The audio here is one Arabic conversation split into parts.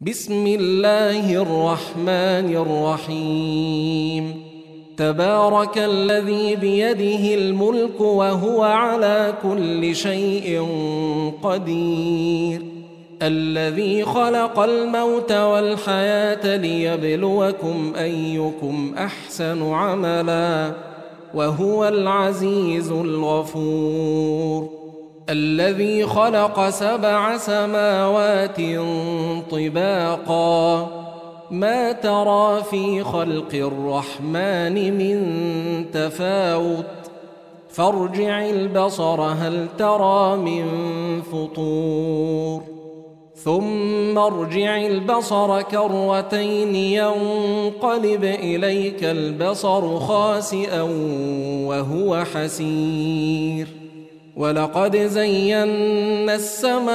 بسم الله الرحمن الرحيم. تبارك الذي بيده الملك وهو على كل شيء قدير، الذي خلق الموت والحياة ليبلوكم أيكم أحسن عملا وهو العزيز الغفور. الذي خلق 7 سماوات طباقا، ما ترى في خلق الرحمن من تفاوت، فارجع البصر هل ترى من فطور، ثم ارجع البصر كرتين ينقلب إليك البصر خاسئا وهو حسير. ولقد زينا السماء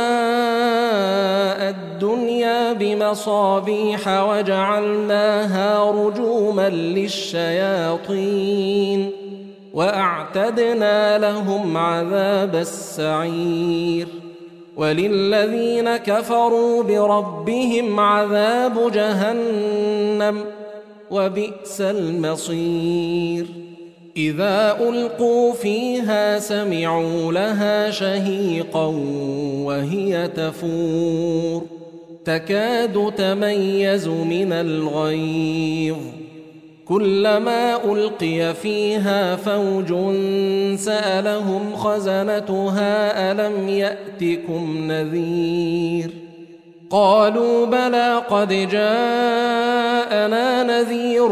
الدنيا بمصابيح وجعلناها رجوما للشياطين وأعتدنا لهم عذاب السعير. وللذين كفروا بربهم عذاب جهنم وبئس المصير. إذا ألقوا فيها سمعوا لها شهيقا وهي تفور، تكاد تميز من الغيظ، كلما ألقي فيها فوج سألهم خزنتها ألم يأتكم نذير، قالوا بلى قد جاءنا نذير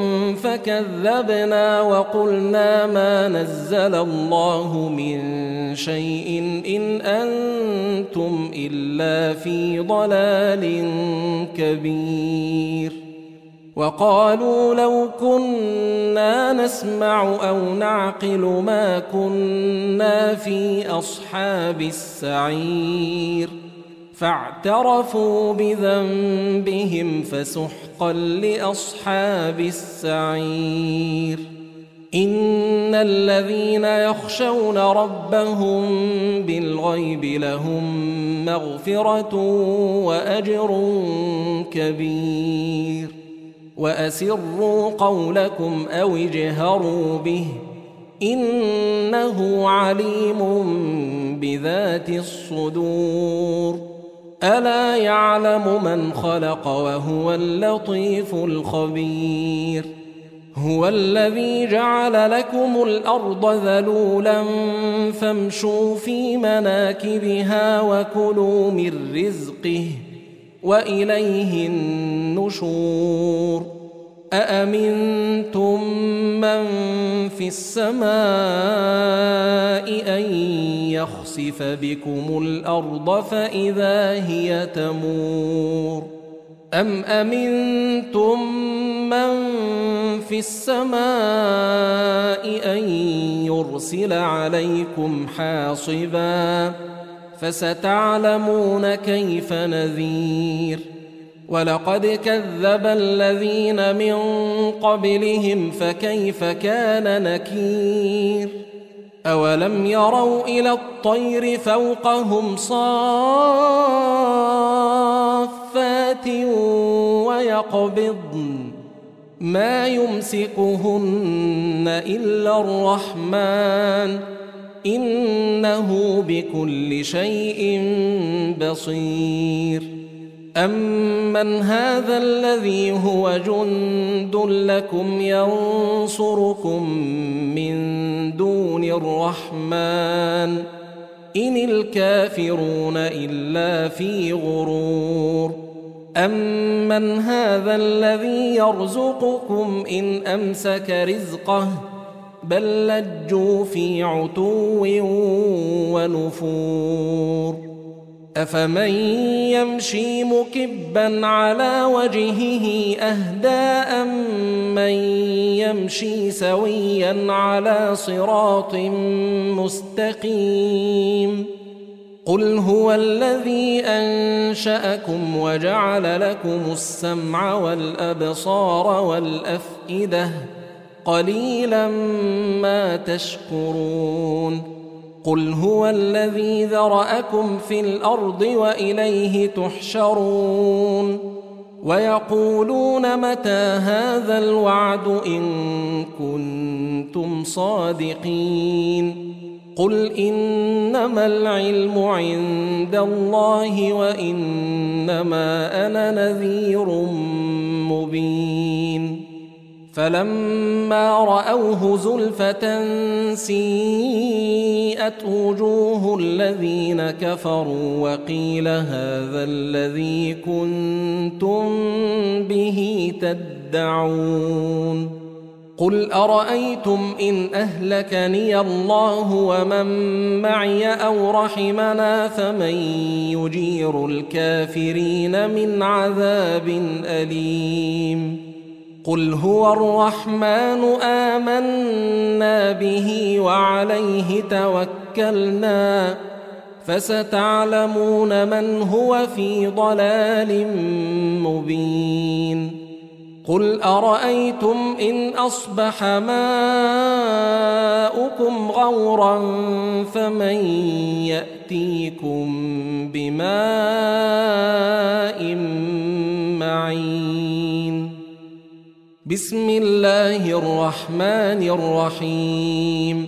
فكذبنا وقلنا ما نزل الله من شيء إن أنتم إلا في ضلال كبير. وقالوا لو كنا نسمع أو نعقل ما كنا في أصحاب السعير، فاعترفوا بذنبهم فسحقا لأصحاب السعير. إن الذين يخشون ربهم بالغيب لهم مغفرة وأجر كبير. وأسروا قولكم أو اجهروا به إنه عليم بذات الصدور. ألا يعلم من خلق وهو اللطيف الخبير. هو الذي جعل لكم الأرض ذلولا فامشوا في مناكبها وكلوا من رزقه وإليه النشور. أأمنتم من في السماء أن يخسف بكم الأرض فإذا هي تمور، أم أمنتم من في السماء أن يرسل عليكم حاصبا فستعلمون كيف نذير. ولقد كذب الذين من قبلهم فكيف كان نكير. أولم يروا إلى الطير فوقهم صافات ويقبضن ما يمسكهن إلا الرحمن إنه بكل شيء بصير. أمن هذا الذي هو جند لكم ينصركم من دون الرحمن إن الكافرون إلا في غرور. أمن هذا الذي يرزقكم إن أمسك رزقه بل لجوا في عتو ونفور. أفمن يمشي مكبا على وجهه أهدى أمن يمشي سويا على صراط مستقيم. قل هو الذي أنشأكم وجعل لكم السمع والأبصار والأفئدة قليلا ما تشكرون. قل هو الذي ذرأكم في الأرض وإليه تحشرون ويقولون متى هذا الوعد إن كنتم صادقين قل إنما العلم عند الله وإنما أنا نذير مبين فلما رأوه زلفة سيئت وجوه الذين كفروا وقيل هذا الذي كنتم به تدعون قل أرأيتم إن أهلكني الله ومن معي أو رحمنا فمن يجير الكافرين من عذاب أليم قل هو الرحمن آمنا به وعليه توكلنا فستعلمون من هو في ضلال مبين قل أرأيتم إن أصبح ماؤكم غورا فمن يأتيكم بماء معين بسم الله الرحمن الرحيم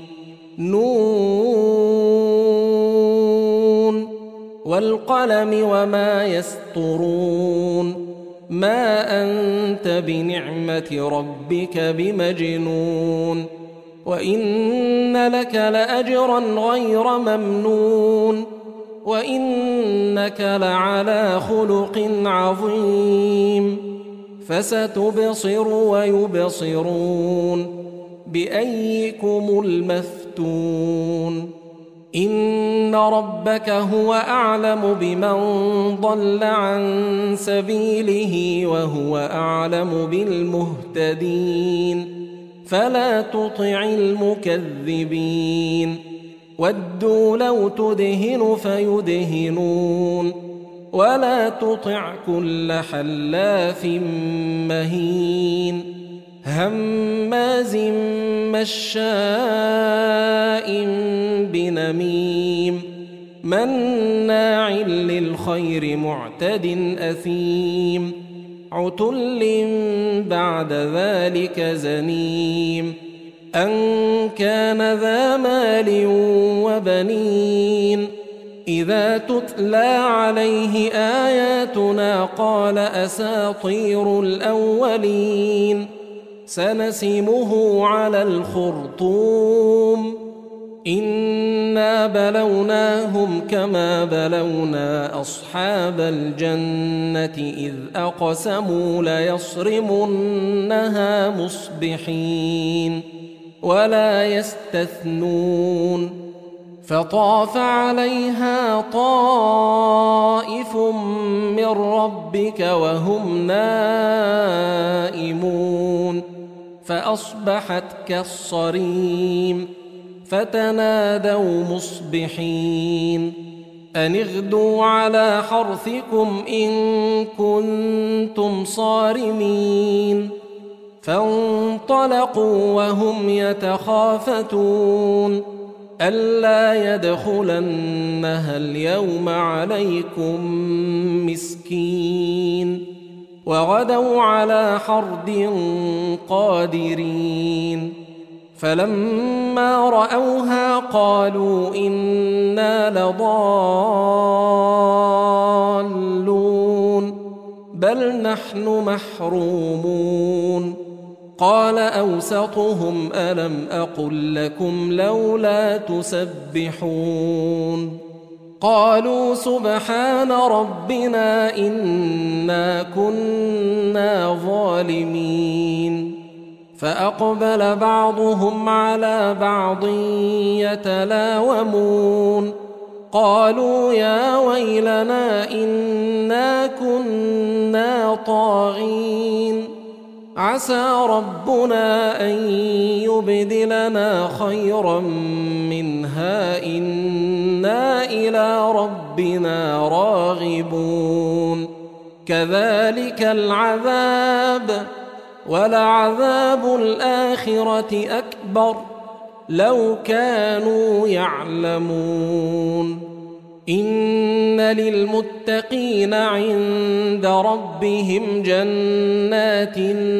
نون والقلم وما يسطرون ما أنت بنعمة ربك بمجنون وإن لك لأجرا غير ممنون وإنك لعلى خلق عظيم فستبصر ويبصرون بأيكم المفتون إن ربك هو أعلم بمن ضل عن سبيله وهو أعلم بالمهتدين فلا تطع المكذبين ودوا لو تدهن فيدهنون ولا تطع كل حلاف مهين هماز مشاء بنميم مناع للخير معتد أثيم عتل بعد ذلك زنيم أن كان ذا مال وبنين إذا تتلى عليه آياتنا قال أساطير الأولين سنسمه على الخرطوم إنا بلوناهم كما بلونا أصحاب الجنة إذ أقسموا ليصرمنها مصبحين ولا يستثنون فطاف عليها طائف من ربك وهم نائمون فأصبحت كالصريم فتنادوا مصبحين أن اغدوا على حرثكم إن كنتم صارمين فانطلقوا وهم يتخافتون ألا يدخلنها اليوم عليكم مسكين وغدوا على حرد قادرين فلما رأوها قالوا إنا لضالون بل نحن محرومون قال أوسطهم ألم أقل لكم لولا تسبحون قالوا سبحان ربنا إنا كنا ظالمين فأقبل بعضهم على بعض يتلاومون قالوا يا ويلنا إنا كنا طاغين عسى ربنا أن يبدلنا خيرا منها إنا إلى ربنا راغبون كذلك العذاب ولعذاب الآخرة أكبر لو كانوا يعلمون إن للمتقين عند ربهم جنات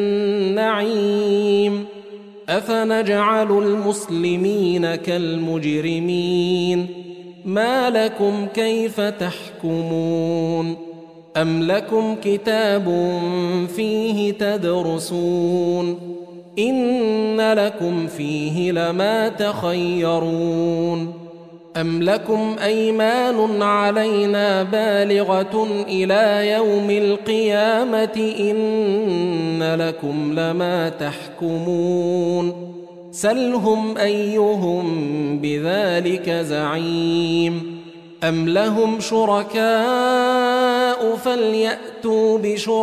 النعيم أفنجعل المسلمين كالمجرمين ما لكم كيف تحكمون أم لكم كتاب فيه تدرسون إن لكم فيه لما تخيرون أم لكم أيمان علينا بالغة إلى يوم القيامة إن لكم لما تحكمون سلهم أيهم بذلك زعيم أم لهم شركاء فليأتوا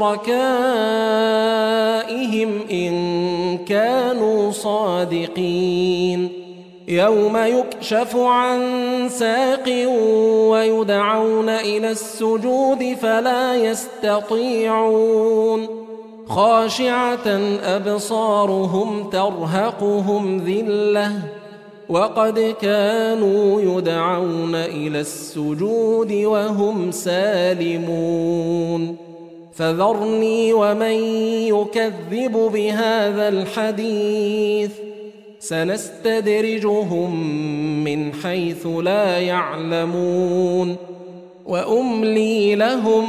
بشركائهم إن كانوا صادقين يوم يكشف عن ساق ويدعون إلى السجود فلا يستطيعون خاشعة أبصارهم ترهقهم ذلة وقد كانوا يدعون إلى السجود وهم سالمون فذرني ومن يكذب بهذا الحديث سنستدرجهم من حيث لا يعلمون وأملي لهم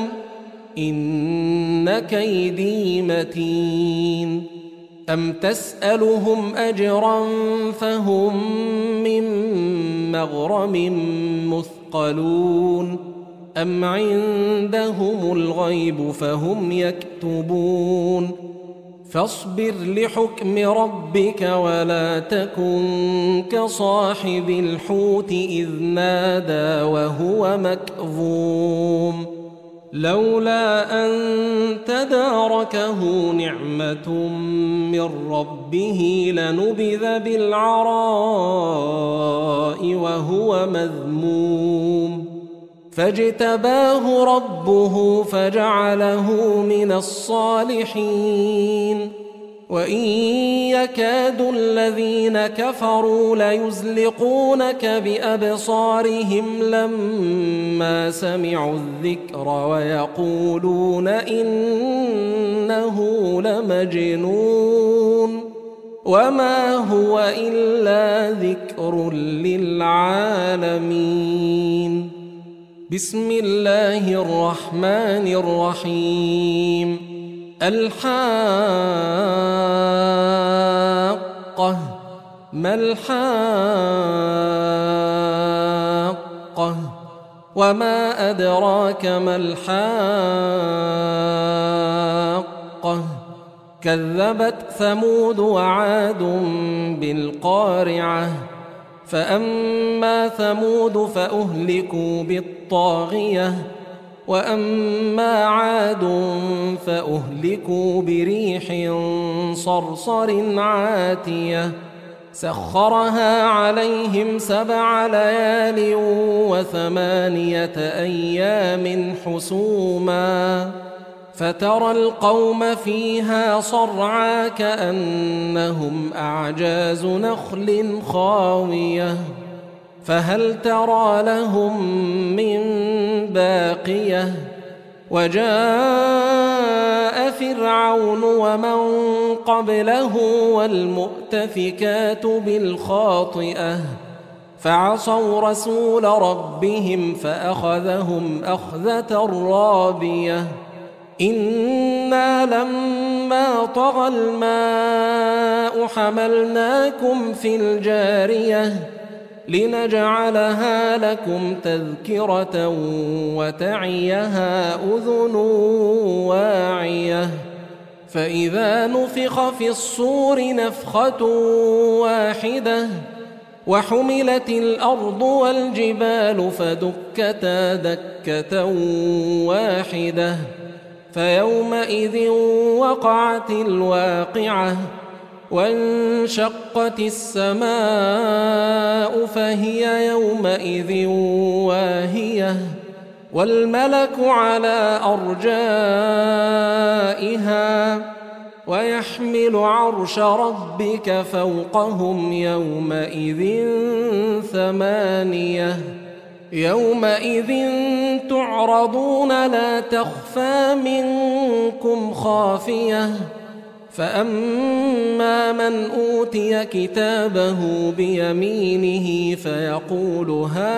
إن كيدي متين أم تسألهم أجرا فهم من مغرم مثقلون أم عندهم الغيب فهم يكتبون فاصبر لحكم ربك ولا تكن كصاحب الحوت إذ نادى وهو مكظوم لولا أن تداركه نعمة من ربه لنبذ بالعراء وهو مذموم فاجتباه ربه فجعله من الصالحين وإن يكاد الذين كفروا ليزلقونك بأبصارهم لما سمعوا الذكر ويقولون إنه لمجنون وما هو إلا ذكر للعالمين بسم الله الرحمن الرحيم الحاقة ما الحاقة وما أدراك ما الحاقة كذبت ثمود وعاد بالقارعة فأما ثمود فأهلكوا بالطاغية وأما عاد فأهلكوا بريح صرصر عاتية سخرها عليهم 7 ليال و8 أيام حسوما فترى القوم فيها صرعى كأنهم أعجاز نخل خاوية فهل ترى لهم من باقية وجاء فرعون ومن قبله والمؤتفكات بالخاطئة فعصوا رسول ربهم فأخذهم أخذة رابية إنا لما طغى الماء حملناكم في الجارية لنجعلها لكم تذكرة وتعيها أذن واعية فإذا نفخ في الصور نفخة واحدة وحملت الأرض والجبال فدكتا دكة واحدة فيومئذ وقعت الواقعة وانشقت السماء فهي يومئذ واهية والملك على أرجائها ويحمل عرش ربك فوقهم يومئذ ثمانية يومئذ تعرضون لا تخفى منكم خافية فأما من أوتي كتابه بيمينه فيقول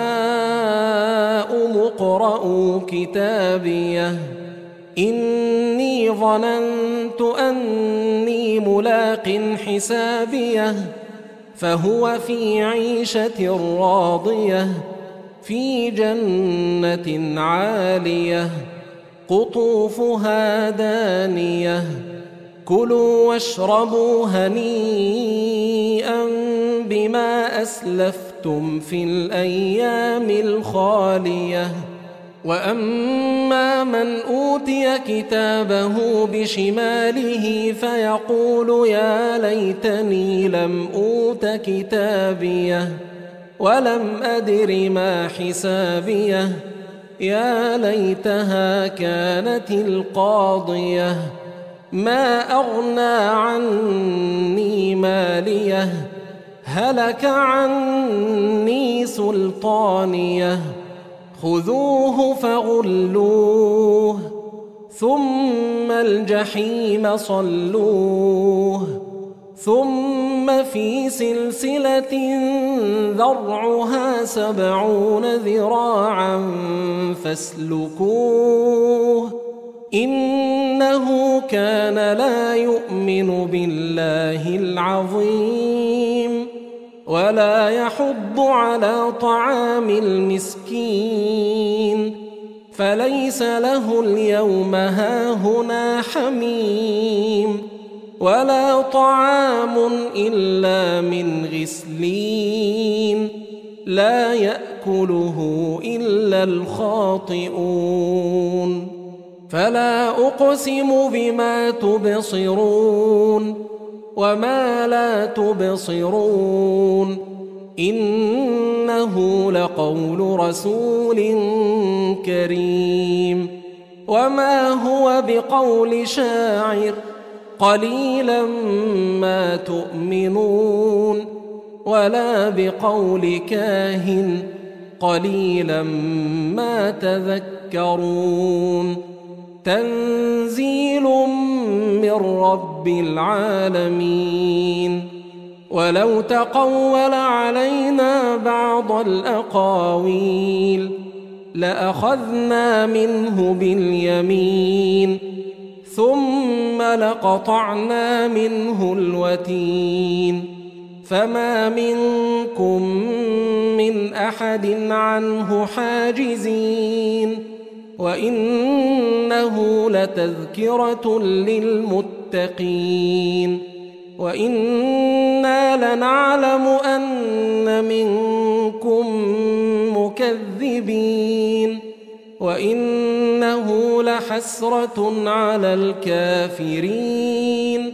هاؤم اقرءوا كتابيه إني ظننت أني ملاق حسابيه فهو في عيشة راضية في جنة عالية قطوفها دانية كلوا واشربوا هنيئا بما أسلفتم في الأيام الخالية وأما من أوتي كتابه بشماله فيقول يا ليتني لم أوت كتابيه ولم أدر ما حسابيه يا ليتها كانت القاضية ما أغنى عني ماليه هلك عني سلطانيه خذوه فغلوه ثم الجحيم صلوه ثم في سلسلة ذرعها 70 ذراعا فاسلكوه إنه كان لا يؤمن بالله العظيم ولا يحض على طعام المسكين فليس له اليوم هاهنا حميم ولا طعام إلا من غسلين لا يأكله إلا الخاطئون فلا أقسم بما تبصرون وما لا تبصرون إنه لقول رسول كريم وما هو بقول شاعر قليلا ما تؤمنون ولا بقول كاهن قليلا ما تذكرون تنزيل من رب العالمين ولو تقول علينا بعض الأقاويل لأخذنا منه باليمين ثم لقطعنا منه الوتين فما منكم من أحد عنه حاجزين وإنه لتذكرة للمتقين وإنا لنعلم أن منكم مكذبين وإنه لحسرة على الكافرين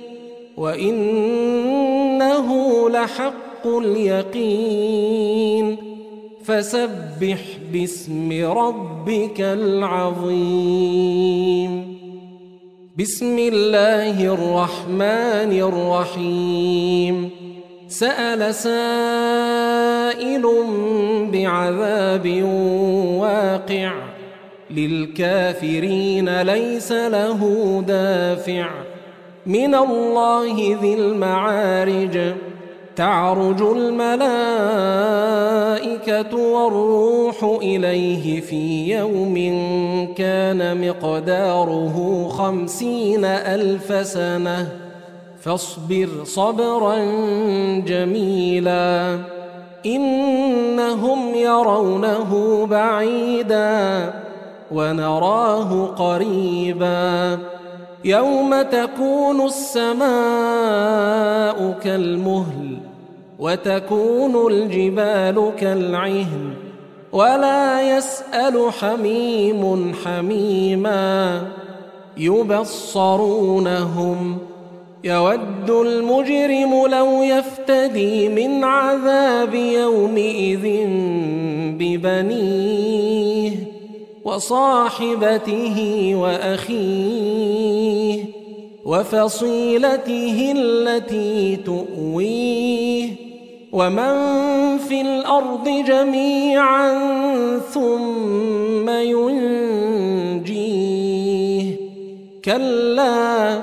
وإنه لحق اليقين فسبح باسم ربك العظيم بسم الله الرحمن الرحيم سأل سائل بعذاب واقع للكافرين ليس له دافع من الله ذي المعارج تعرج الملائكة والروح إليه في يوم كان مقداره 50,000 سنة فاصبر صبرا جميلا إنهم يرونه بعيدا ونراه قريبا يوم تكون السماء كالمهل وتكون الجبال كالعهن ولا يسأل حميم حميما يبصرونهم يود المجرم لو يفتدي من عذاب يومئذ ببنيه وصاحبته وأخيه وفصيلته التي تؤويه ومن في الأرض جميعا ثم ينجيه كلا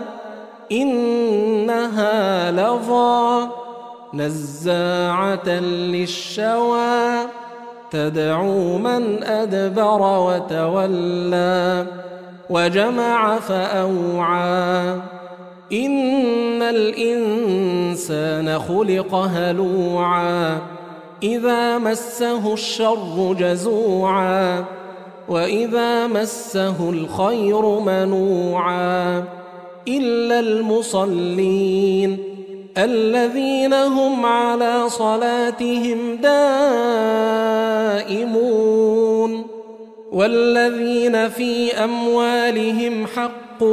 إنها لظى نزاعة للشوى تدعو من أدبر وتولى وجمع فأوعى إن الإنسان خلق هلوعا إذا مسه الشر جزوعا وإذا مسه الخير منوعا إلا المصلين الذين هم على صلاتهم دائمون والذين في أموالهم حق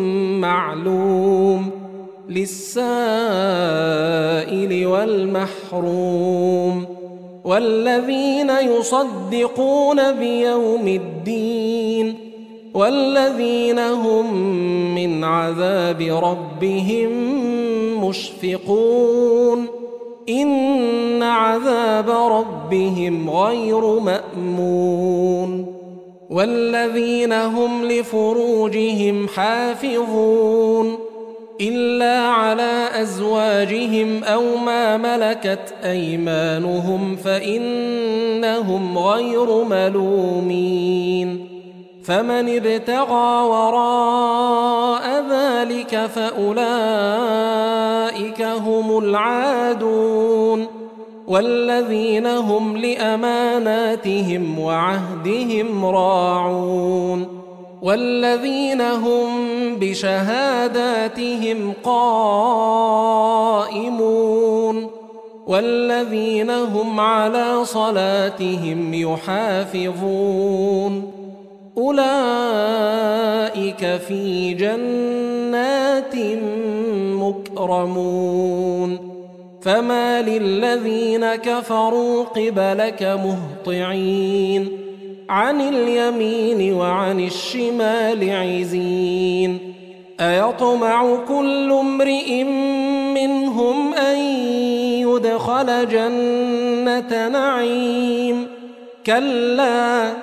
معلوم للسائل والمحروم والذين يصدقون بيوم الدين والذين هم من عذاب ربهم مشفقون إن عذاب ربهم غير مأمون والذين هم لفروجهم حافظون إلا على أزواجهم أو ما ملكت أيمانهم فإنهم غير ملومين فمن ابتغى وراء ذلك فأولئك هم العادون والذين هم لأماناتهم وعهدهم راعون والذين هم بشهاداتهم قائمون والذين هم على صلاتهم يحافظون أولئك في جنات مكرمون فما للذين كفروا قبلك مهطعين عن اليمين وعن الشمال عزين أيطمع كل امرئ منهم أن يدخل جنة نعيم كلا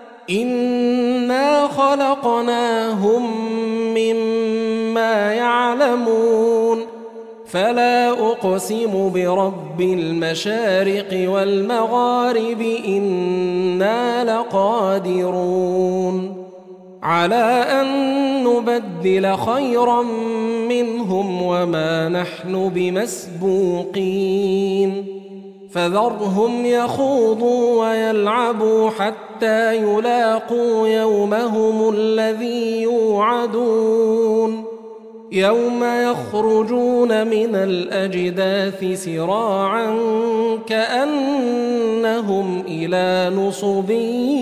إنا خلقناهم مما يعلمون فلا أقسم برب المشارق والمغارب إنا لقادرون على أن نبدل خيرا منهم وما نحن بمسبوقين فذرهم يخوضوا ويلعبوا حتى يلاقوا يومهم الذي يوعدون يوم يخرجون من الأجداث سراعا كأنهم إلى نصب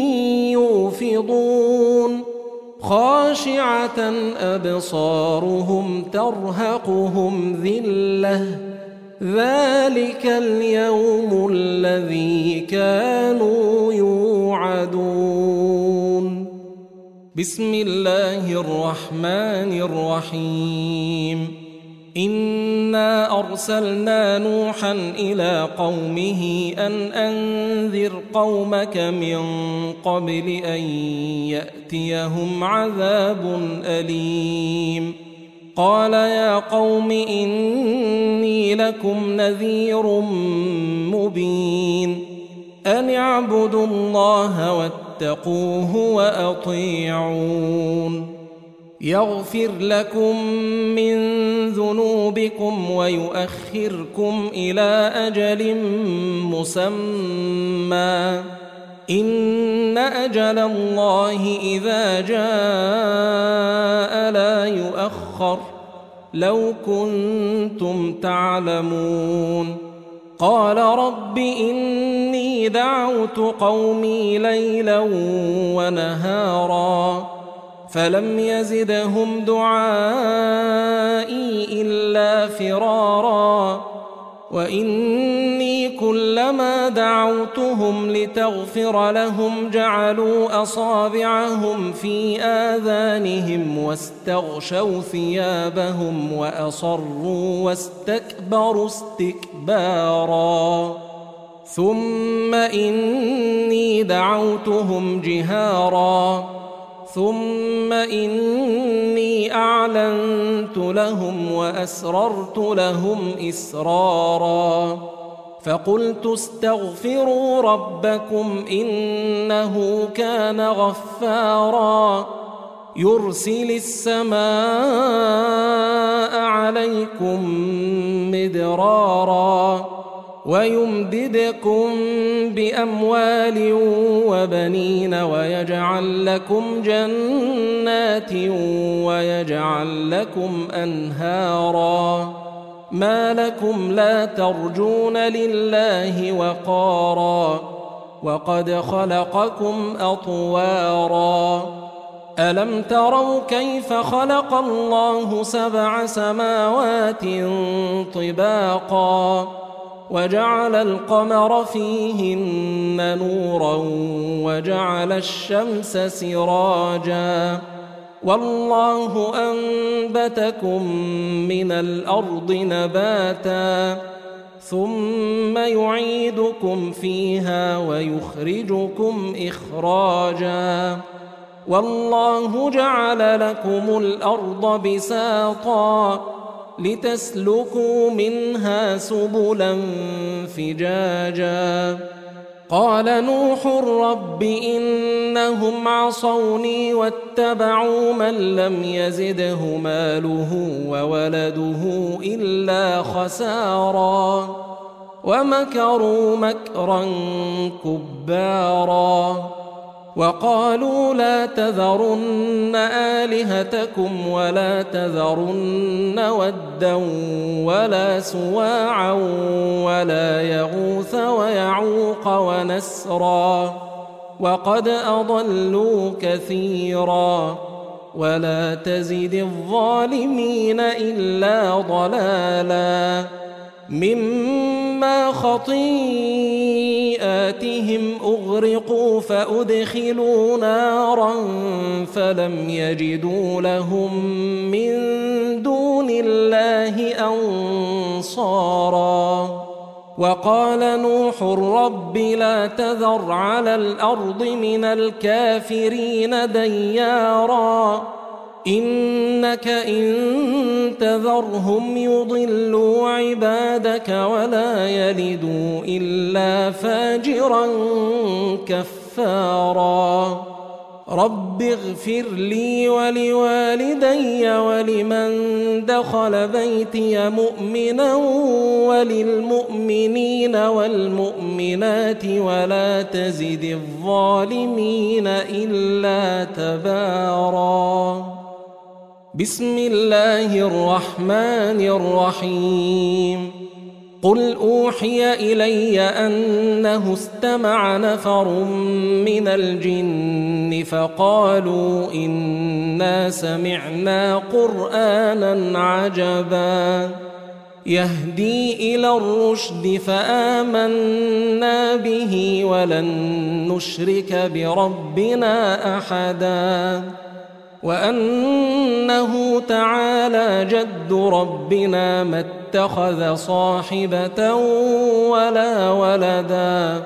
يوفضون خاشعة أبصارهم ترهقهم ذلة ذلك اليوم الذي كانوا يوعدون بسم الله الرحمن الرحيم إنا أرسلنا نوحا إلى قومه أن أنذر قومك من قبل أن يأتيهم عذاب أليم قال يا قوم إني لكم نذير مبين أن اعبدوا الله واتقوه وأطيعون يغفر لكم من ذنوبكم ويؤخركم إلى أجل مسمى إن أجل الله إذا جاء لا يؤخر لو كنتم تعلمون قال رب إني دعوت قومي ليلا ونهارا فلم يزدهم دعائي إلا فرارا وإني إني كلما دعوتهم لتغفر لهم جعلوا أصابعهم في آذانهم واستغشوا ثيابهم وأصروا واستكبروا استكبارا ثم إني دعوتهم جهارا ثم إني أعلنت لهم وأسررت لهم إسرارا فقلت استغفروا ربكم إنه كان غفارا يرسل السماء عليكم مدرارا ويمددكم بأموال وبنين ويجعل لكم جنات ويجعل لكم أنهارا ما لكم لا ترجون لله وقارا وقد خلقكم أطوارا ألم تروا كيف خلق الله 7 سماوات طباقا وجعل القمر فيهن نورا وجعل الشمس سراجا والله أنبتكم من الأرض نباتا ثم يعيدكم فيها ويخرجكم إخراجا والله جعل لكم الأرض بساطا لتسلكوا منها سبلا فجاجا قال نوح رب إنهم عصوني واتبعوا من لم يزده ماله وولده إلا خسارا ومكروا مكرا كبارا وقالوا لا تذرن آلهتكم ولا تذرن ودا ولا سواعا ولا يغوث ويعوق ونسرا وقد أضلوا كثيرا ولا تزد الظالمين إلا ضلالا مما خطيئاتهم أغرقوا فأدخلوا نارا فلم يجدوا لهم من دون الله أنصارا وقال نوح رب لا تذر على الأرض من الكافرين ديارا إنك إن تذرهم يضلوا عبادك ولا يلدوا إلا فاجرا كفارا رب اغفر لي ولوالدي ولمن دخل بيتي مؤمنا وللمؤمنين والمؤمنات ولا تزد الظالمين إلا تبارا بسم الله الرحمن الرحيم قل أوحي إلي أنه استمع نفر من الجن فقالوا إنا سمعنا قرآنا عجبا يهدي إلى الرشد فآمنا به ولن نشرك بربنا أحدا وأنه تعالى جد ربنا ما اتخذ صاحبة ولا ولدا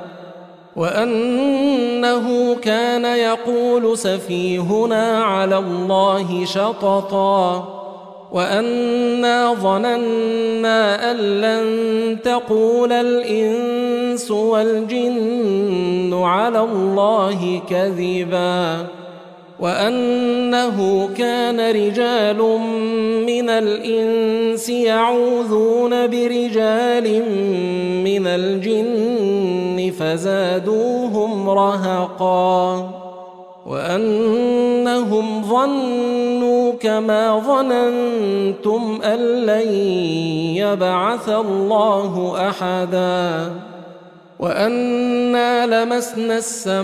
وأنه كان يقول سفيهنا على الله شططا وأنا ظننا أن لن تقول الإنس والجن على الله كذبا وأنه كان رجال من الإنس يعوذون برجال من الجن فزادوهم رهقا وأنهم ظنوا كما ظننتم أن لن يبعث الله أحدا وأنا لمسنا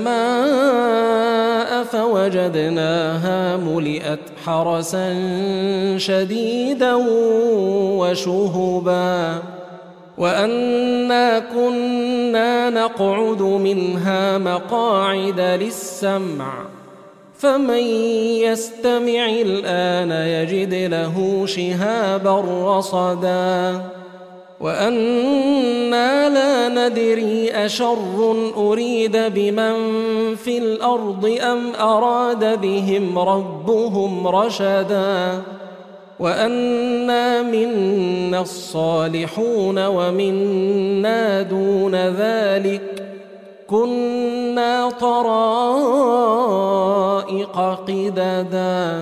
السماء فوجدناها ملئت حرسا شديدا وشهبا وأنا كنا نقعد منها مقاعد للسمع فمن يستمع الآن يجد له شهابا رصدا وأنا لا ندري أشر أريد بمن في الأرض أم أراد بهم ربهم رشدا وأنا منا الصالحون ومنا دون ذلك كنا طرائق قددا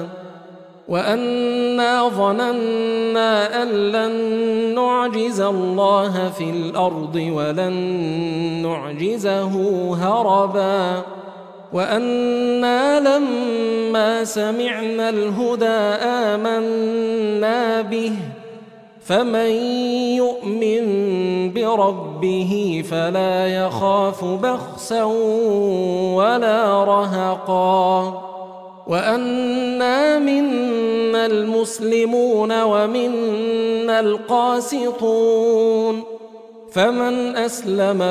وأنا ظننا أن لن نعجز الله في الأرض ولن نعجزه هربا وأنا لما سمعنا الهدى آمنا به فمن يؤمن بربه فلا يخاف بخسا ولا رهقا وأنا منا المسلمون ومنا القاسطون فمن أسلم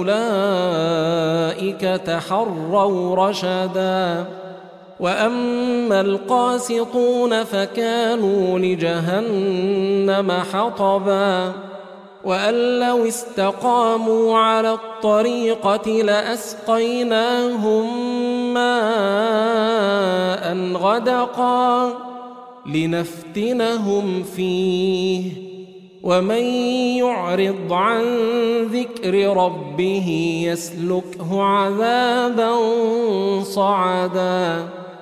فأولئك تحروا رشدا وأما القاسطون فكانوا لجهنم حطبا وأن لو استقاموا على الطريقة لأسقيناهم ماء غدقا لنفتنهم فيه ومن يعرض عن ذكر ربه يسلكه عذابا صعدا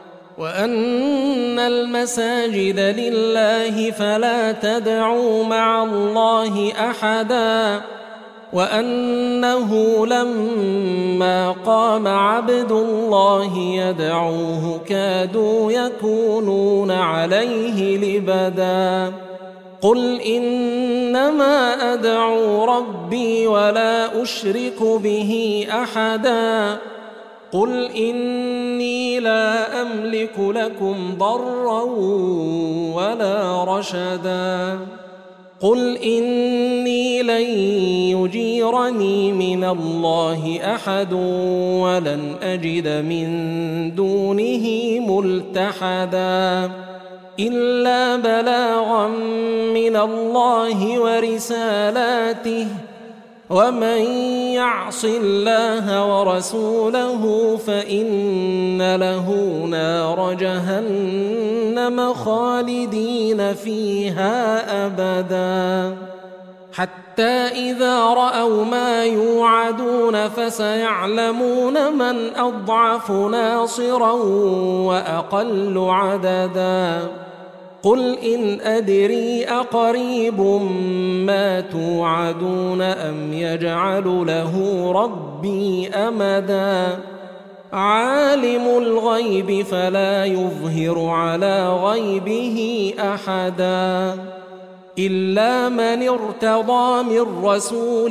وأن المساجد لله فلا تدعوا مع الله أحدا وأنه لما قام عبد الله يدعوه كادوا يكونون عليه لبدا قل إنما أدعو ربي ولا أشرك به أحدا قل إني لا أملك لكم ضرا ولا رشدا قل إني لن يجيرني من الله أحد ولن أجد من دونه ملتحدا إلا بلاغا من الله ورسالاته ومن يعص الله ورسوله فإن له نار جهنم خالدين فيها أبدا حتى إذا رأوا ما يوعدون فسيعلمون من أضعف ناصرا وأقل عددا قل إن أدري أقريب ما توعدون أم يجعل له ربي أمدا عالم الغيب فلا يظهر على غيبه أحدا إلا من ارتضى من رسول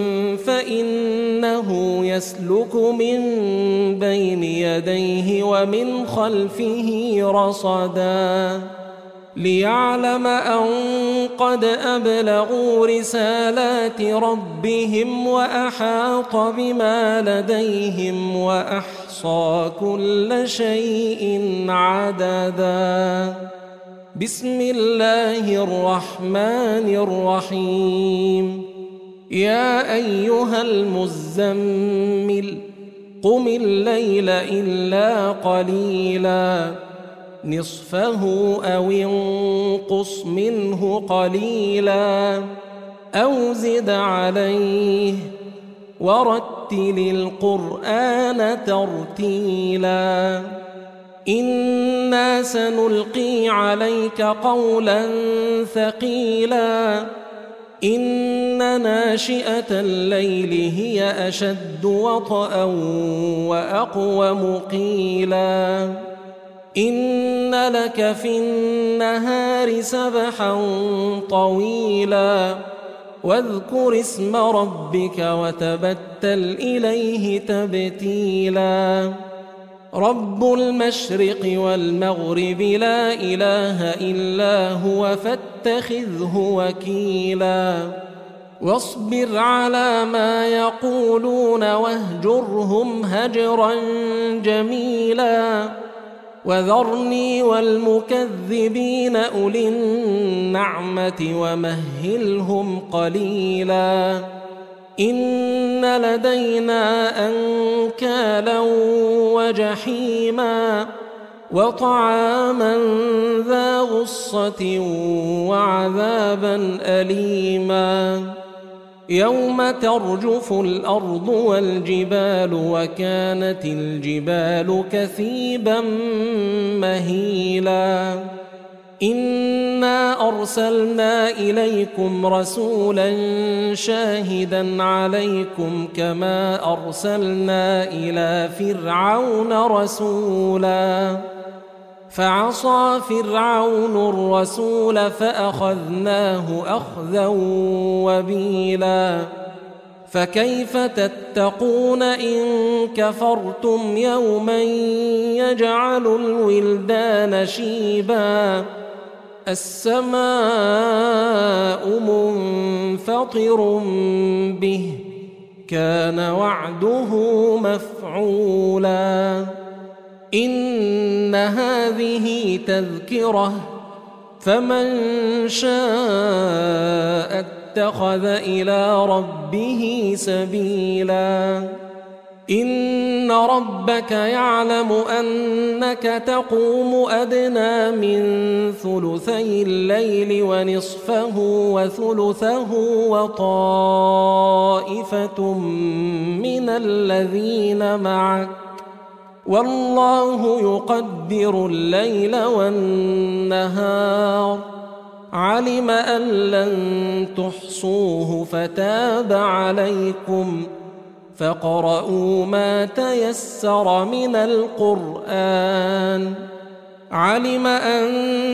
فإنه يسلك من بين يديه ومن خلفه رصدا ليعلم أن قد أبلغوا رسالات ربهم وأحاط بما لديهم وأحصى كل شيء عددا بسم الله الرحمن الرحيم يا أيها المزمل قم الليل إلا قليلا نصفه أو انقص منه قليلا أو زد عليه ورتل القرآن ترتيلا إنا سنلقي عليك قولا ثقيلا إن ناشئة الليل هي أشد وطئا وأقوم قيلا إن لك في النهار سبحا طويلا واذكر اسم ربك وتبتل إليه تبتيلا رب المشرق والمغرب لا إله إلا هو فاتخذه وكيلا واصبر على ما يقولون واهجرهم هجرا جميلا وذرني والمكذبين أولي النعمة ومهلهم قليلا إن لدينا أنكالا وجحيما وطعاما ذا غصة وعذابا أليما يوم ترجف الأرض والجبال وكانت الجبال كثيبا مهيلا إنا أرسلنا إليكم رسولا شاهدا عليكم كما أرسلنا إلى فرعون رسولا فعصى فرعون الرسول فأخذناه أخذا وبيلا فكيف تتقون إن كفرتم يوما يجعل الولدان شيبا السماء منفطر به كان وعده مفعولا إن هذه تذكرة فمن شاء اتخذ إلى ربه سبيلا إن ربك يعلم أنك تقوم أدنى من ثلثي الليل ونصفه وثلثه وطائفة من الذين معك والله يقدر الليل والنهار علم أن لن تحصوه فتاب عليكم فاقرؤوا ما تيسر من القرآن علم أن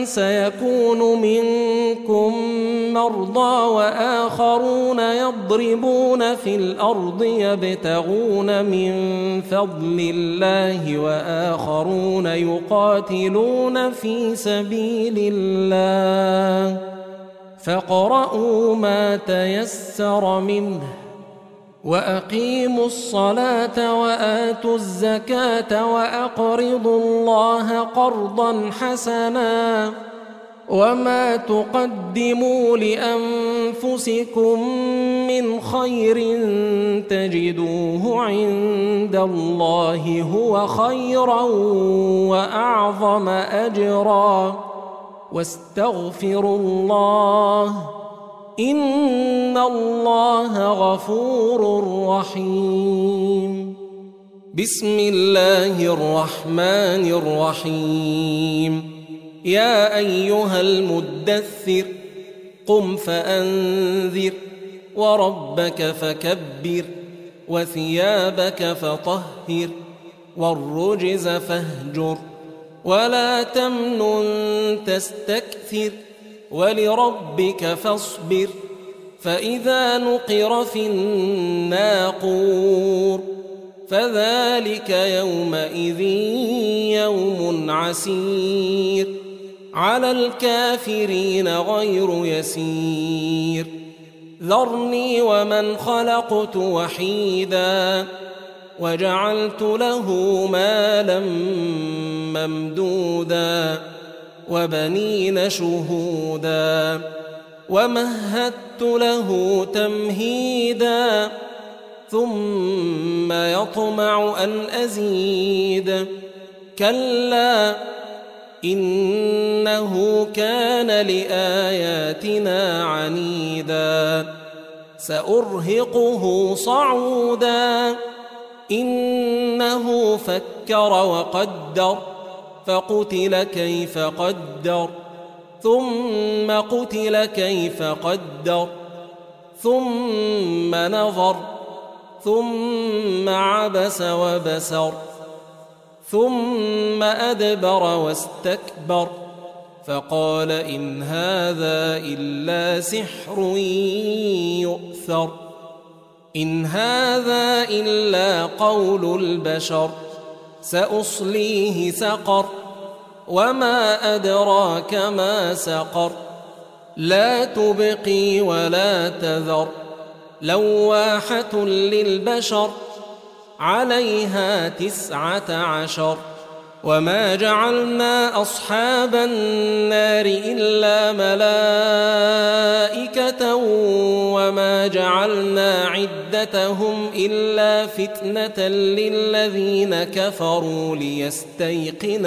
سيكون منكم مرضى وآخرون يضربون في الأرض يبتغون من فضل الله وآخرون يقاتلون في سبيل الله فاقرؤوا ما تيسر منه وأقيموا الصلاة وآتوا الزكاة وأقرضوا الله قرضا حسنا وما تقدموا لأنفسكم من خير تجدوه عند الله هو خيرا وأعظم أجرا واستغفروا الله إن الله غفور رحيم بسم الله الرحمن الرحيم يا أيها المدثر قم فأنذر وربك فكبر وثيابك فطهر والرجز فاهجر ولا تمنن تستكثر ولربك فاصبر فإذا نقر في الناقور فذلك يومئذ يوم عسير على الكافرين غير يسير ذرني ومن خلقت وحيدا وجعلت له مالا ممدودا وبنين شهودا ومهدت له تمهيدا ثم يطمع أن أزيد كلا إنه كان لآياتنا عنيدا سأرهقه صعودا إنه فكر وقدر فقتل كيف قدر ثم قتل كيف قدر ثم نظر ثم عبس وبسر ثم أدبر واستكبر فقال إن هذا إلا سحر يؤثر إن هذا إلا قول البشر سأصليه سقر وما أدراك ما سقر لا تبقي ولا تذر لواحة للبشر عليها 19. وما جعلنا أصحاب النار إلا ملائكة وما جعلنا عدتهم إلا فتنة للذين كفروا ليستيقن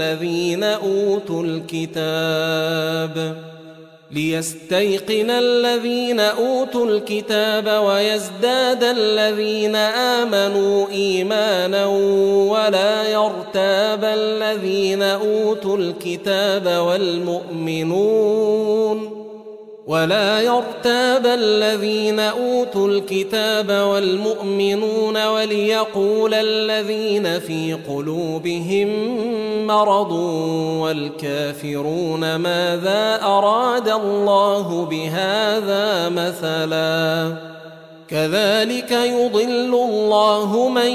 الذين أوتوا الكتاب ويزداد الذين آمنوا إيمانا ولا يرتاب الذين أوتوا الكتاب والمؤمنون وليقول الذين في قلوبهم مرض والكافرون ماذا أراد الله بهذا مثلا كذلك يضل الله من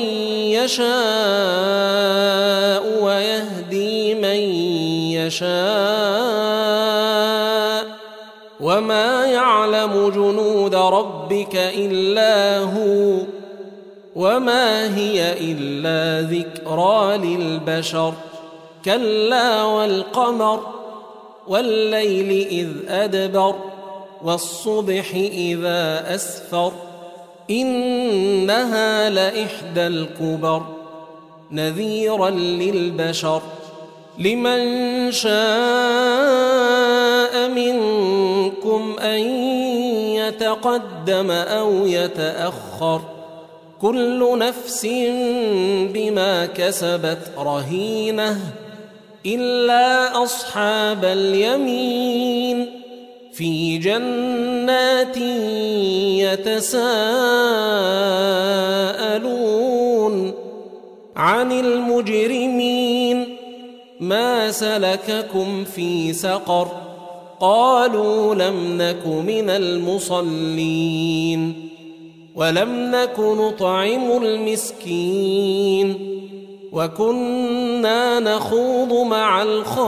يشاء ويهدي من يشاء وما يعلم جنود ربك إلا هو وما هي إلا ذكرى للبشر كلا والقمر والليل إذ أدبر والصبح إذا أسفر إنها لإحدى الكبر نذيرا للبشر لمن شاء منكم أن يتقدم أو يتأخر كل نفس بما كسبت رهينة إلا أصحاب اليمين في جنات يتساءلون عن المجرمين ما سلككم في سقر قالوا لم نك من المصلين ولم نك نطعم المسكين وكنا نخوض مع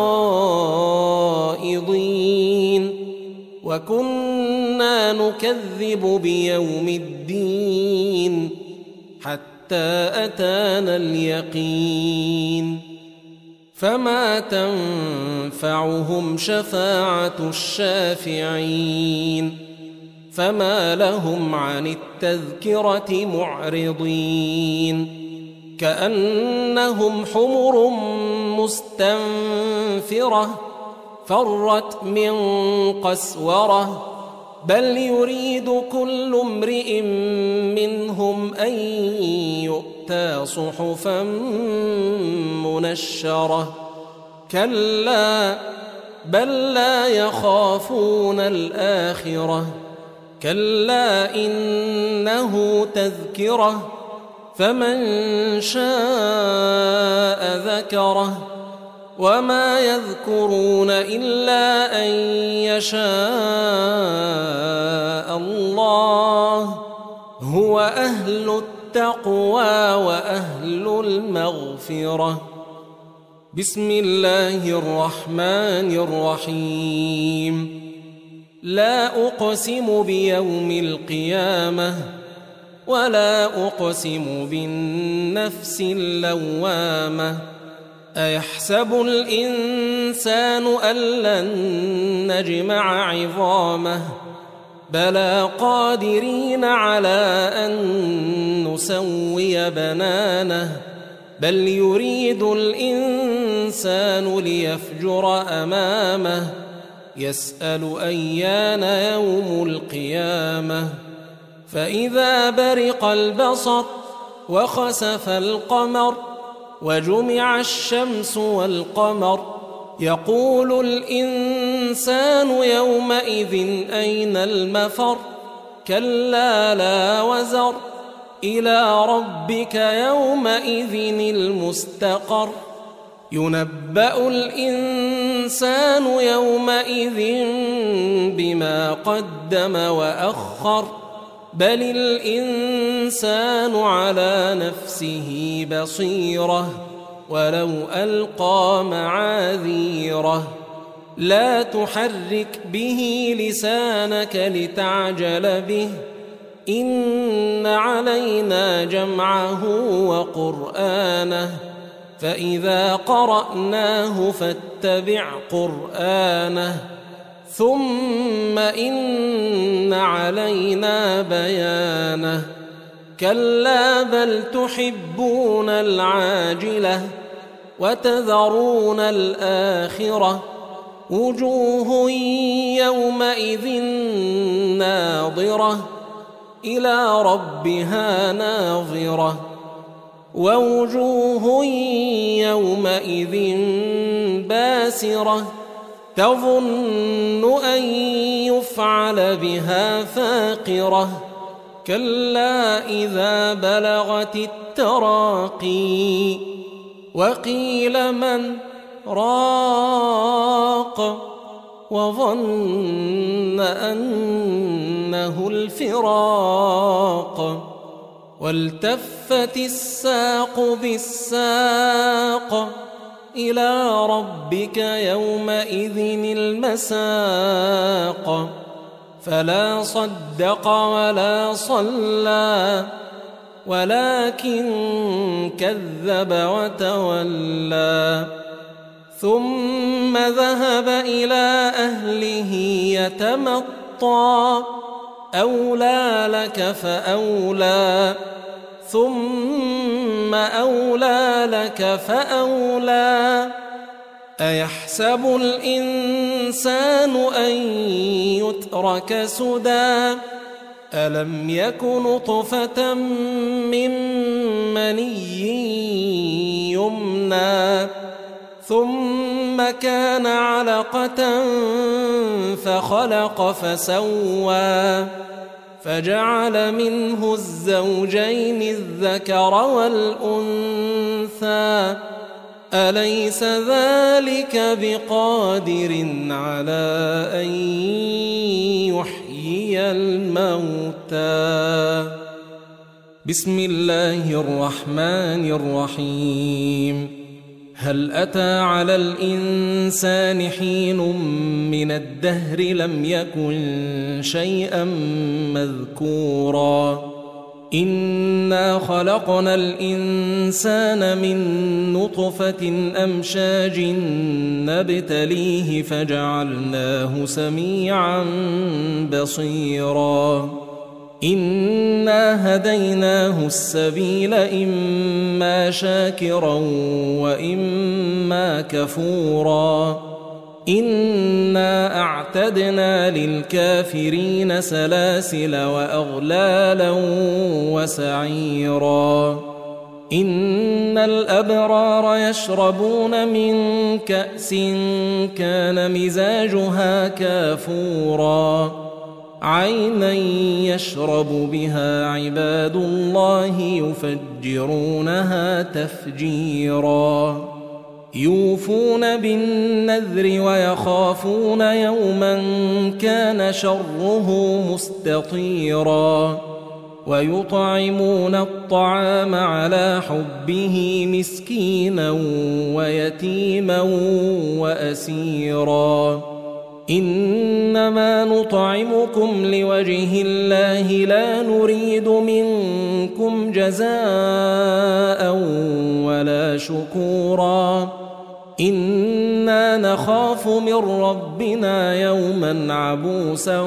الخائضين وكنا نكذب بيوم الدين حتى أتانا اليقين فما تنفعهم شفاعة الشافعين فما لهم عن التذكرة معرضين كأنهم حمر مستنفرة فرت من قسورة بل يريد كل امرئ منهم أن يؤتى صحفا منشرة كلا بل لا يخافون الآخرة كلا إنه تذكرة فمن شاء ذكره وما يذكرون إلا أن يشاء الله هو أهل التقوى وأهل المغفرة بسم الله الرحمن الرحيم لا أقسم بيوم القيامة ولا أقسم بالنفس اللوامة أيحسب الإنسان أن لن نجمع عظامه بلى قادرين على أن نسوي بنانه بل يريد الإنسان ليفجر أمامه يسأل أيان يوم القيامة فإذا برق البصر وخسف القمر وجمع الشمس والقمر يقول الإنسان يومئذ أين المفر كلا لا وزر إلى ربك يومئذ المستقر ينبأ الإنسان يومئذ بما قدم وأخر بل الإنسان على نفسه بصيرة ولو ألقى معاذيره لا تحرك به لسانك لتعجل به إن علينا جمعه وقرآنه فإذا قرأناه فاتبع قرآنه ثم إن علينا بيانه كلا بل تحبون العاجلة وتذرون الآخرة وجوه يومئذ ناظرة إلى ربها ناظرة ووجوه يومئذ باسرة تظن أن يفعل بها فاقرة كلا إذا بلغت التراقي وقيل من راق وظن أنه الفراق والتفت الساق بالساق إلى ربك يومئذ المساق فلا صدق ولا صلى ولكن كذب وتولى ثم ذهب إلى أهله يتمطى أولى لك فأولى ثم أولى لك فأولى أيحسب الإنسان أن يترك سدى ألم يك نطفة من مني يمنى ثم كان علقة فخلق فسوى فجعل منه الزوجين الذكر والأنثى أليس ذلك بقادر على أن يحيي الموتى بسم الله الرحمن الرحيم هل أتى على الإنسان حين من الدهر لم يكن شيئا مذكورا إنا خلقنا الإنسان من نطفة أمشاج نبتليه فجعلناه سميعا بصيرا إنا هديناه السبيل إما شاكرا وإما كفورا إنا أعتدنا للكافرين سلاسل وأغلالا وسعيرا إن الأبرار يشربون من كأس كان مزاجها كافورا عينا يشرب بها عباد الله يفجرونها تفجيرا يوفون بالنذر ويخافون يوما كان شره مستطيرا ويطعمون الطعام على حبه مسكينا ويتيما وأسيرا إنما نطعمكم لوجه الله لا نريد منكم جزاء ولا شكورا إنا نخاف من ربنا يوما عبوسا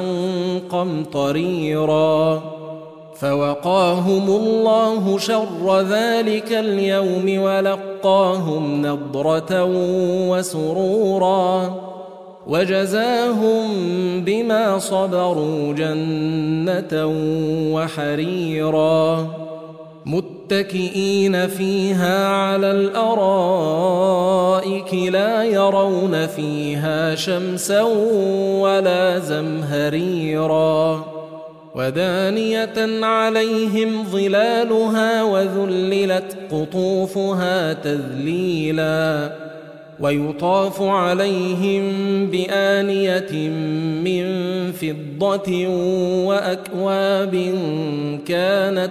قمطريرا فوقاهم الله شر ذلك اليوم ولقاهم نضرة وسرورا وجزاهم بما صبروا جنة وحريرا متكئين فيها على الأرائك لا يرون فيها شمسا ولا زمهريرا ودانية عليهم ظلالها وذللت قطوفها تذليلا ويطاف عليهم بآنية من فضة وأكواب كانت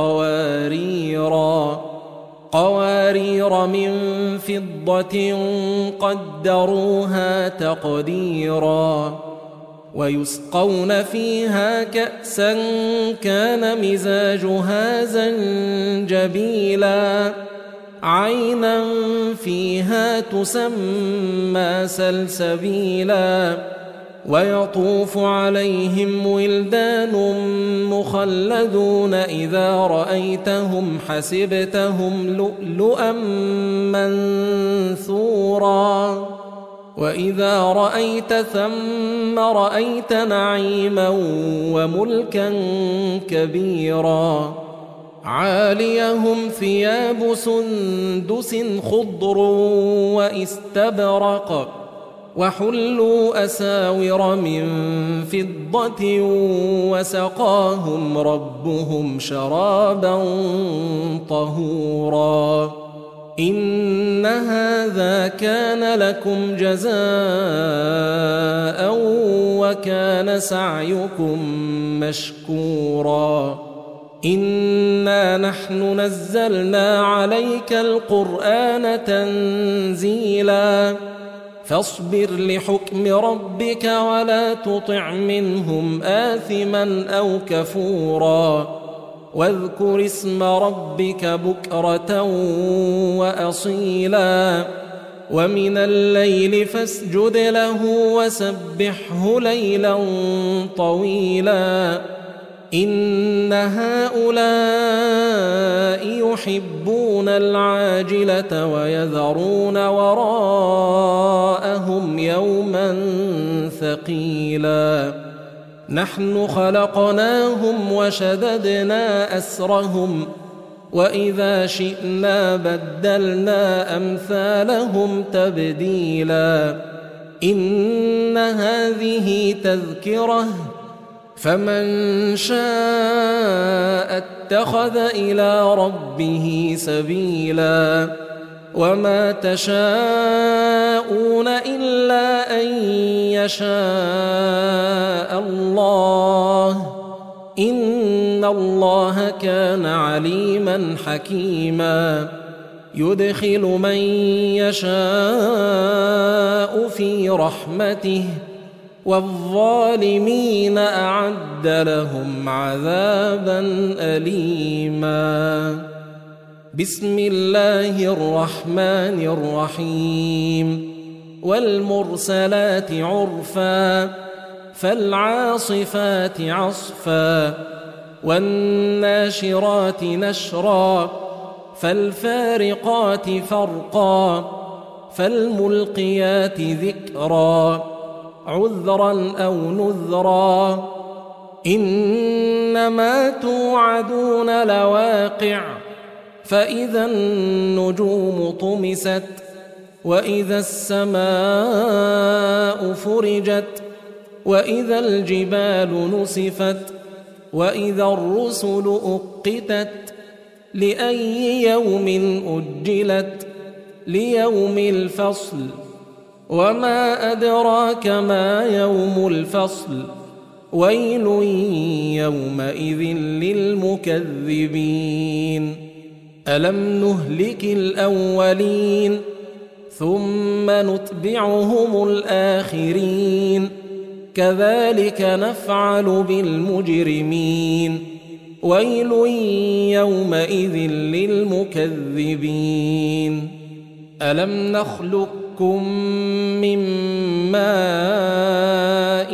قوارير من فضة قدروها تقديرا ويسقون فيها كأسا كان مزاجها زنجبيلا عينا فيها تسمى سلسبيلا ويطوف عليهم ولدان مخلدون إذا رأيتهم حسبتهم لؤلؤا منثورا وإذا رأيت ثم رأيت نعيما وملكا كبيرا عاليهم ثياب سندس خضر واستبرق وحلوا أساور من فضة وسقاهم ربهم شرابا طهورا إن هذا كان لكم جزاء وكان سعيكم مشكورا إنا نحن نزلنا عليك القرآن تنزيلا فاصبر لحكم ربك ولا تطع منهم آثما أو كفورا واذكر اسم ربك بكرة وأصيلا ومن الليل فاسجد له وسبحه ليلا طويلا إن هؤلاء يحبون العاجلة ويذرون وراءهم يوما ثقيلا نحن خلقناهم وشددنا أسرهم وإذا شئنا بدلنا أمثالهم تبديلا إن هذه تذكرة فمن شاء اتخذ إلى ربه سبيلا وما تشاءون إلا أن يشاء الله إن الله كان عليما حكيما يدخل من يشاء في رحمته والظالمين أعد لهم عذابا أليما بسم الله الرحمن الرحيم والمرسلات عرفا فالعاصفات عصفا والناشرات نشرا فالفارقات فرقا فالملقيات ذكرا عذرا أو نذرا إنما توعدون لواقع فإذا النجوم طمست وإذا السماء فرجت وإذا الجبال نسفت وإذا الرسل أقتت لأي يوم أجلت ليوم الفصل وما أدراك ما يوم الفصل ويل يومئذ للمكذبين ألم نهلك الأولين ثم نتبعهم الآخرين كذلك نفعل بالمجرمين ويل يومئذ للمكذبين ألم نخلقكم من ماء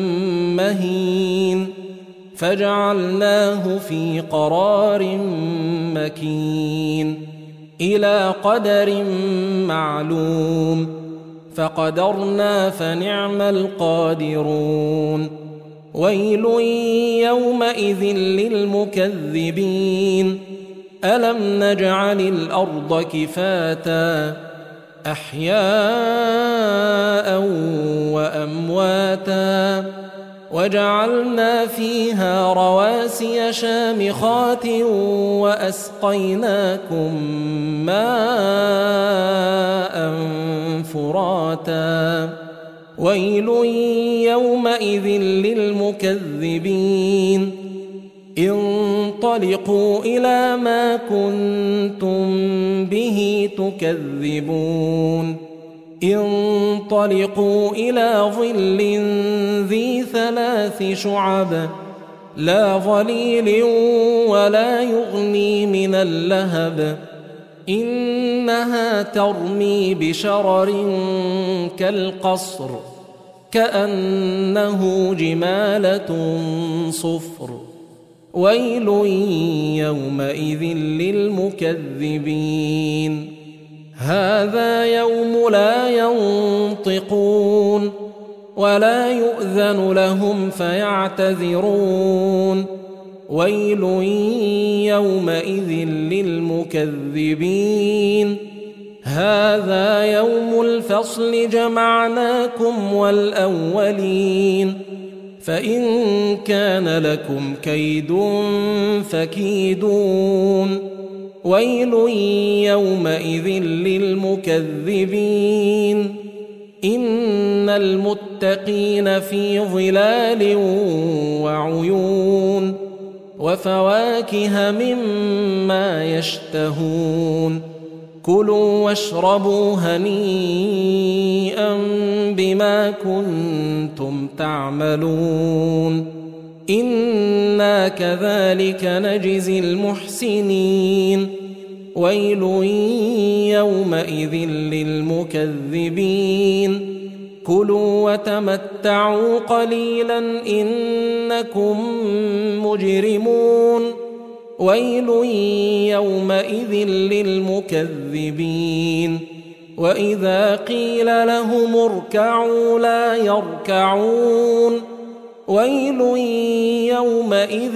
مهين فجعلناه في قرار مكين إلى قدر معلوم فقدرنا فنعم القادرون ويل يومئذ للمكذبين ألم نجعل الأرض كفاتا أحياء وأمواتا وجعلنا فيها رواسي شامخات وأسقيناكم ماء فراتا ويل يومئذ للمكذبين انطلقوا إلى ما كنتم به تكذبون انطلقوا إلى ظل ذي 3 شعب لا ظليل ولا يغني من اللهب إنها ترمي بشرر كالقصر كأنه جمالة صفر ويل يومئذ للمكذبين هذا يوم لا ينطقون ولا يؤذن لهم فيعتذرون ويل يومئذ للمكذبين هذا يوم الفصل جمعناكم والأولين فإن كان لكم كيد فكيدون ويل يومئذ للمكذبين إن المتقين في ظلال وعيون وفواكه مما يشتهون كلوا واشربوا هنيئا بما كنتم تعملون إنا كذلك نجزي المحسنين ويل يومئذ للمكذبين كلوا وتمتعوا قليلا إنكم مجرمون ويل يومئذ للمكذبين وإذا قيل لهم اركعوا لا يركعون ويل يومئذ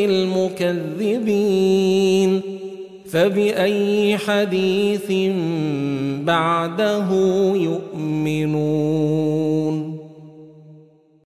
للمكذبين فبأي حديث بعده يؤمنون